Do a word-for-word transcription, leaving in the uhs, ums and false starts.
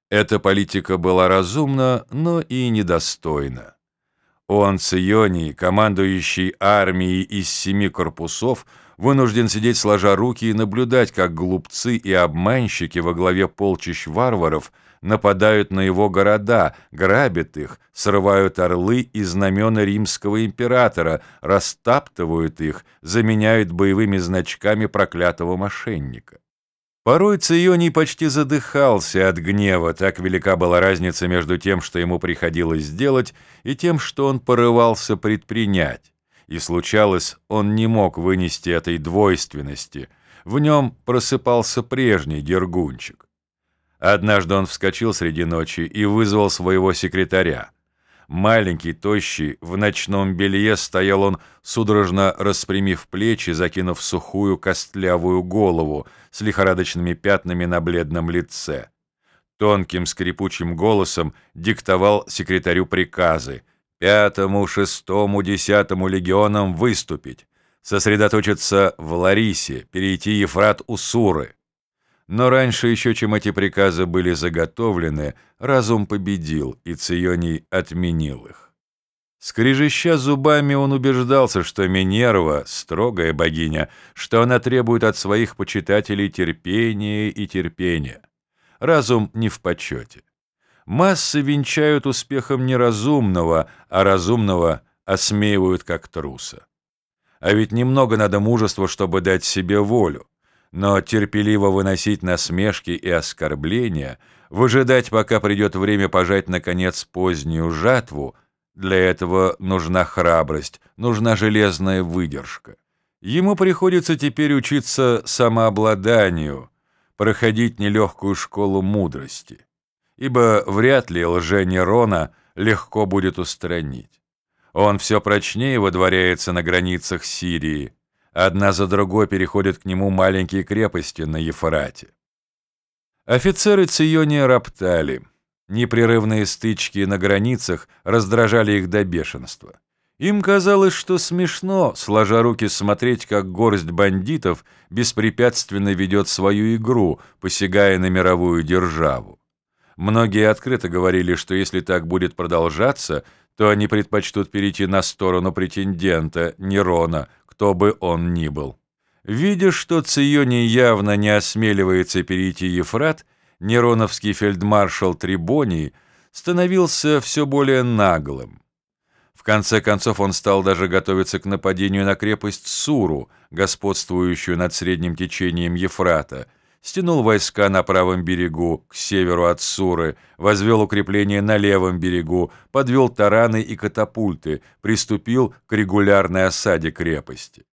Эта политика была разумна, но и недостойна. Он, Ционий, командующий армией из семи корпусов, вынужден сидеть сложа руки и наблюдать, как глупцы и обманщики во главе полчищ варваров нападают на его города, грабят их, срывают орлы и знамена римского императора, растаптывают их, заменяют боевыми значками проклятого мошенника. Порой Ционий почти задыхался от гнева, так велика была разница между тем, что ему приходилось делать, и тем, что он порывался предпринять. И случалось, он не мог вынести этой двойственности. В нем просыпался прежний Дергунчик. Однажды он вскочил среди ночи и вызвал своего секретаря. Маленький, тощий, в ночном белье стоял он, судорожно распрямив плечи, закинув сухую костлявую голову с лихорадочными пятнами на бледном лице. Тонким скрипучим голосом диктовал секретарю приказы: пятому, шестому, десятому легионам выступить, сосредоточиться в Ларисе, перейти Ефрат у Суры. Но раньше еще, чем эти приказы были заготовлены, разум победил, и Ционий отменил их. Скрежеща зубами, он убеждался, что Минерва — строгая богиня, что она требует от своих почитателей терпения и терпения. Разум не в почете. Массы венчают успехом неразумного, а разумного осмеивают как труса. А ведь немного надо мужества, чтобы дать себе волю. Но терпеливо выносить насмешки и оскорбления, выжидать, пока придет время пожать, наконец, позднюю жатву, для этого нужна храбрость, нужна железная выдержка. Ему приходится теперь учиться самообладанию, проходить нелегкую школу мудрости, ибо вряд ли лже-Нерона легко будет устранить. Он все прочнее водворяется на границах Сирии, одна за другой переходят к нему маленькие крепости на Ефрате. Офицеры Циония роптали. Непрерывные стычки на границах раздражали их до бешенства. Им казалось, что смешно, сложа руки, смотреть, как горсть бандитов беспрепятственно ведет свою игру, посягая на мировую державу. Многие открыто говорили, что если так будет продолжаться, то они предпочтут перейти на сторону претендента, Нерона, кто бы он ни был. Видя, что Ционий явно не осмеливается перейти Ефрат, нероновский фельдмаршал Трибоний становился все более наглым. В конце концов он стал даже готовиться к нападению на крепость Суру, господствующую над средним течением Ефрата, стянул войска на правом берегу, к северу от Суры, возвел укрепления на левом берегу, подвел тараны и катапульты, приступил к регулярной осаде крепости.